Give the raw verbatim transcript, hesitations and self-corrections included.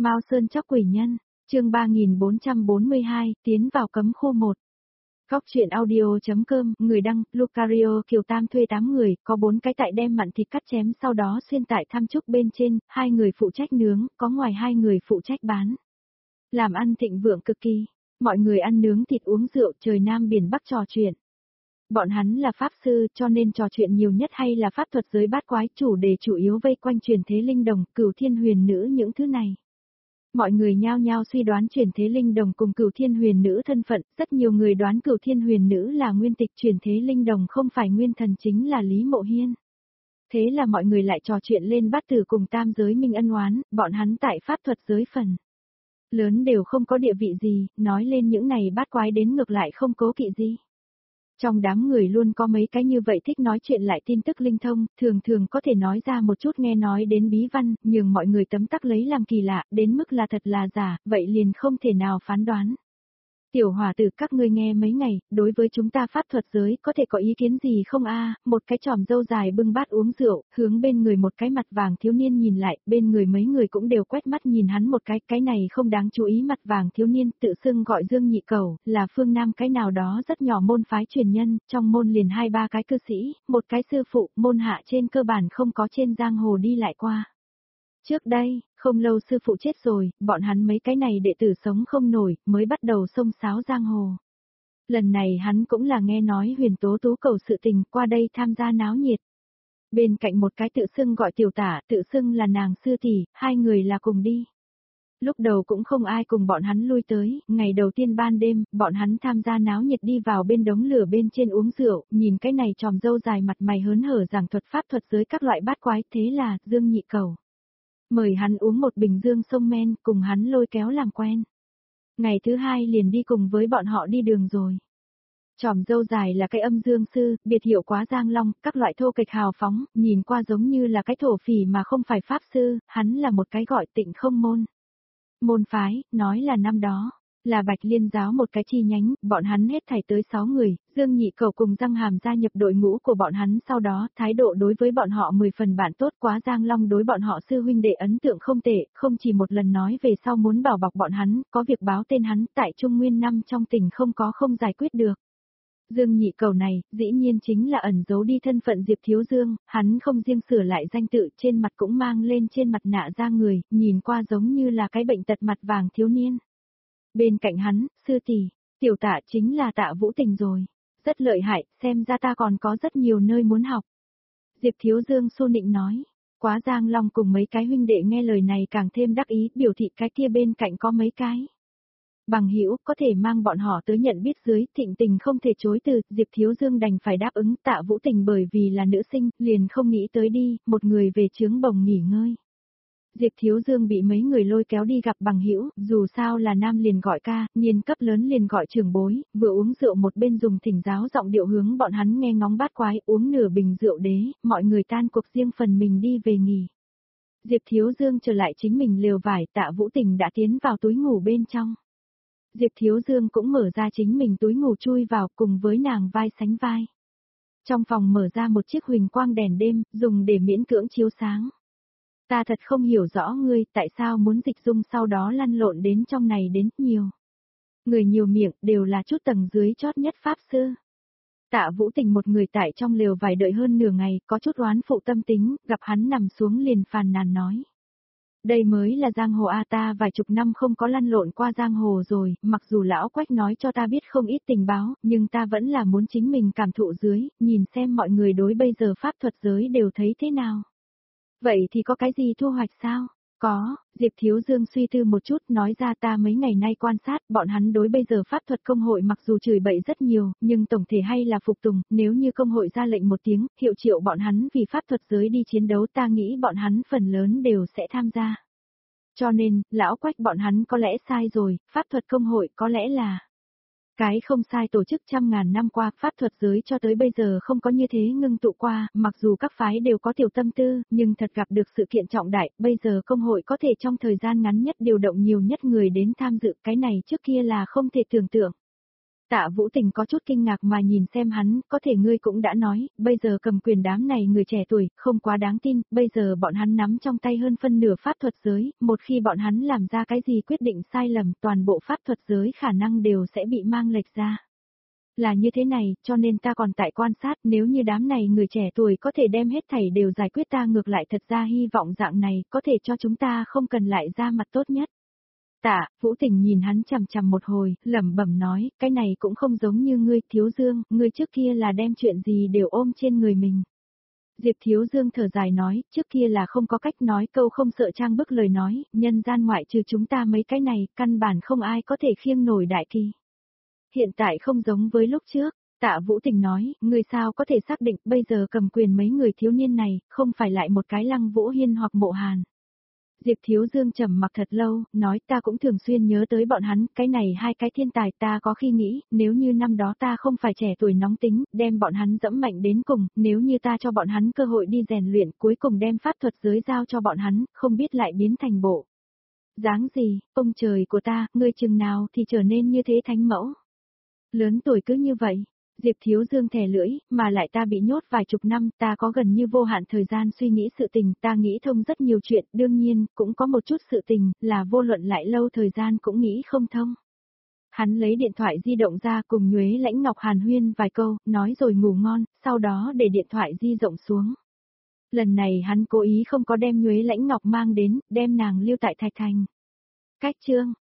Mao Sơn Chóc Quỷ Nhân, chương ba nghìn bốn trăm bốn mươi hai, tiến vào cấm khu một. Góc truyện audio.com, người đăng, Lucario Kiều Tam thuê tám người, có bốn cái tại đem mặn thịt cắt chém sau đó xuyên tại tham trúc bên trên, hai người phụ trách nướng, có ngoài hai người phụ trách bán. Làm ăn thịnh vượng cực kỳ, mọi người ăn nướng thịt uống rượu, trời Nam biển Bắc trò chuyện. Bọn hắn là pháp sư, cho nên trò chuyện nhiều nhất hay là pháp thuật giới bát quái, chủ đề chủ yếu vây quanh truyền thế linh đồng, cửu thiên huyền nữ những thứ này. Mọi người nhao nhao suy đoán truyền thế linh đồng cùng cửu thiên huyền nữ thân phận, rất nhiều người đoán cửu thiên huyền nữ là nguyên tịch, truyền thế linh đồng không phải nguyên thần chính là Lý Mộ Hiên. Thế là mọi người lại trò chuyện lên bát tử cùng tam giới minh ân oán, bọn hắn tại pháp thuật giới phần lớn đều không có địa vị gì, nói lên những này bát quái đến ngược lại không cố kỵ gì. Trong đám người luôn có mấy cái như vậy thích nói chuyện lại tin tức linh thông, thường thường có thể nói ra một chút nghe nói đến bí văn, nhưng mọi người tấm tắc lấy làm kỳ lạ, đến mức là thật là giả, vậy liền không thể nào phán đoán. Tiểu hòa tử các ngươi nghe mấy ngày, đối với chúng ta pháp thuật giới có thể có ý kiến gì không a? Một cái tròm râu dài bưng bát uống rượu, hướng bên người một cái mặt vàng thiếu niên nhìn lại, bên người mấy người cũng đều quét mắt nhìn hắn một cái, cái này không đáng chú ý. Mặt vàng thiếu niên tự xưng gọi Dương Nhị Cẩu, là phương Nam cái nào đó rất nhỏ môn phái truyền nhân, trong môn liền hai ba cái cư sĩ, một cái sư phụ, môn hạ trên cơ bản không có trên giang hồ đi lại qua. Trước đây, không lâu sư phụ chết rồi, bọn hắn mấy cái này đệ tử sống không nổi, mới bắt đầu xông xáo giang hồ. Lần này hắn cũng là nghe nói Huyền Tố Tú cầu sự tình, qua đây tham gia náo nhiệt. Bên cạnh một cái tự xưng gọi tiểu tả, tự xưng là nàng sư tỷ, hai người là cùng đi. Lúc đầu cũng không ai cùng bọn hắn lui tới, ngày đầu tiên ban đêm, bọn hắn tham gia náo nhiệt đi vào bên đống lửa bên trên uống rượu, nhìn cái này tròm râu dài mặt mày hớn hở giảng thuật pháp thuật giới các loại bát quái, thế là Dương Nhị Cẩu mời hắn uống một bình dương sông men, cùng hắn lôi kéo làm quen. Ngày thứ hai liền đi cùng với bọn họ đi đường rồi. Tròm râu dài là cái âm dương sư, biệt hiệu Quá Giang Long, các loại thô kịch hào phóng, nhìn qua giống như là cái thổ phỉ mà không phải pháp sư, hắn là một cái gọi Tịnh Không môn. Môn phái, nói là năm đó, là Bạch Liên giáo một cái chi nhánh, bọn hắn hết thảy tới sáu người, Dương Nhị Cẩu cùng Răng Hàm gia nhập đội ngũ của bọn hắn, sau đó, thái độ đối với bọn họ mười phần bạn tốt. Quá Giang Long đối bọn họ sư huynh đệ ấn tượng không tệ, không chỉ một lần nói về sau muốn bảo bọc bọn hắn, có việc báo tên hắn, tại Trung Nguyên năm trong tỉnh không có không giải quyết được. Dương Nhị Cẩu này, dĩ nhiên chính là ẩn giấu đi thân phận Diệp Thiếu Dương, hắn không riêng sửa lại danh tự, trên mặt cũng mang lên trên mặt nạ ra người, nhìn qua giống như là cái bệnh tật mặt vàng thiếu niên. Bên cạnh hắn, sư tỷ, tiểu Tạ chính là Tạ Vũ Tình rồi. Rất lợi hại, xem ra ta còn có rất nhiều nơi muốn học. Diệp Thiếu Dương xô nịnh nói. Quá Giang Long cùng mấy cái huynh đệ nghe lời này càng thêm đắc ý, biểu thị cái kia bên cạnh có mấy cái bằng hữu có thể mang bọn họ tới nhận biết dưới. Thịnh Tình không thể chối từ, Diệp Thiếu Dương đành phải đáp ứng. Tạ Vũ Tình bởi vì là nữ sinh, liền không nghĩ tới đi, một người về trướng bồng nghỉ ngơi. Diệp Thiếu Dương bị mấy người lôi kéo đi gặp bằng hữu, dù sao là nam liền gọi ca, niên cấp lớn liền gọi trưởng bối, vừa uống rượu một bên dùng thỉnh giáo giọng điệu hướng bọn hắn nghe ngóng bát quái, uống nửa bình rượu đế, mọi người tan cuộc riêng phần mình đi về nghỉ. Diệp Thiếu Dương trở lại chính mình lều vải, Tạ Vũ Tình đã tiến vào túi ngủ bên trong. Diệp Thiếu Dương cũng mở ra chính mình túi ngủ chui vào cùng với nàng vai sánh vai. Trong phòng mở ra một chiếc huỳnh quang đèn đêm, dùng để miễn cưỡng chiếu sáng. Ta thật không hiểu rõ ngươi, tại sao muốn dịch dung sau đó lăn lộn đến trong này đến nhiều. Người nhiều miệng đều là chút tầng dưới chót nhất pháp sư. Tạ Vũ Tình một người tại trong lều vài đợi hơn nửa ngày, có chút oán phụ tâm tính, gặp hắn nằm xuống liền phàn nàn nói. Đây mới là giang hồ a, ta vài chục năm không có lăn lộn qua giang hồ rồi, mặc dù lão Quách nói cho ta biết không ít tình báo, nhưng ta vẫn là muốn chính mình cảm thụ dưới, nhìn xem mọi người đối bây giờ pháp thuật giới đều thấy thế nào. Vậy thì có cái gì thu hoạch sao? Có, Diệp Thiếu Dương suy tư một chút nói ra ta mấy ngày nay quan sát, bọn hắn đối bây giờ pháp thuật công hội mặc dù chửi bậy rất nhiều, nhưng tổng thể hay là phục tùng, nếu như công hội ra lệnh một tiếng, hiệu triệu bọn hắn vì pháp thuật giới đi chiến đấu, ta nghĩ bọn hắn phần lớn đều sẽ tham gia. Cho nên, lão Quách bọn hắn có lẽ sai rồi, pháp thuật công hội có lẽ là cái không sai. Tổ chức trăm ngàn năm qua, pháp thuật giới cho tới bây giờ không có như thế ngưng tụ qua, mặc dù các phái đều có tiểu tâm tư, nhưng thật gặp được sự kiện trọng đại, bây giờ công hội có thể trong thời gian ngắn nhất điều động nhiều nhất người đến tham dự, cái này trước kia là không thể tưởng tượng. Tạ Vũ Tình có chút kinh ngạc mà nhìn xem hắn, có thể ngươi cũng đã nói, bây giờ cầm quyền đám này người trẻ tuổi, không quá đáng tin, bây giờ bọn hắn nắm trong tay hơn phân nửa pháp thuật giới, một khi bọn hắn làm ra cái gì quyết định sai lầm, toàn bộ pháp thuật giới khả năng đều sẽ bị mang lệch ra. Là như thế này, cho nên ta còn tại quan sát, nếu như đám này người trẻ tuổi có thể đem hết thảy đều giải quyết, ta ngược lại thật ra hy vọng dạng này có thể cho chúng ta không cần lại ra mặt tốt nhất. Tạ Vũ Tình nhìn hắn chằm chằm một hồi, lẩm bẩm nói, cái này cũng không giống như ngươi, Thiếu Dương, ngươi trước kia là đem chuyện gì đều ôm trên người mình. Diệp Thiếu Dương thở dài nói, trước kia là không có cách nói câu không sợ trang bức lời nói, nhân gian ngoại trừ chúng ta mấy cái này, căn bản không ai có thể khiêng nổi đại kỳ. Hiện tại không giống với lúc trước, Tạ Vũ Tình nói, người sao có thể xác định bây giờ cầm quyền mấy người thiếu niên này, không phải lại một cái Lăng Vũ Hiên hoặc Mộ Hàn. Diệp Thiếu Dương trầm mặc thật lâu, nói ta cũng thường xuyên nhớ tới bọn hắn, cái này hai cái thiên tài ta có khi nghĩ, nếu như năm đó ta không phải trẻ tuổi nóng tính, đem bọn hắn dẫm mạnh đến cùng, nếu như ta cho bọn hắn cơ hội đi rèn luyện, cuối cùng đem pháp thuật giới giao cho bọn hắn, không biết lại biến thành bộ. Dáng gì, ông trời của ta, ngươi chừng nào thì trở nên như thế thánh mẫu. Lớn tuổi cứ như vậy. Diệp Thiếu Dương thè lưỡi, mà lại ta bị nhốt vài chục năm, ta có gần như vô hạn thời gian suy nghĩ sự tình, ta nghĩ thông rất nhiều chuyện, đương nhiên, cũng có một chút sự tình, là vô luận lại lâu thời gian cũng nghĩ không thông. Hắn lấy điện thoại di động ra cùng Nhuế Lãnh Ngọc hàn huyên vài câu, nói rồi ngủ ngon, sau đó để điện thoại di rộng xuống. Lần này hắn cố ý không có đem Nhuế Lãnh Ngọc mang đến, đem nàng lưu tại Thạch Thành. Cách chương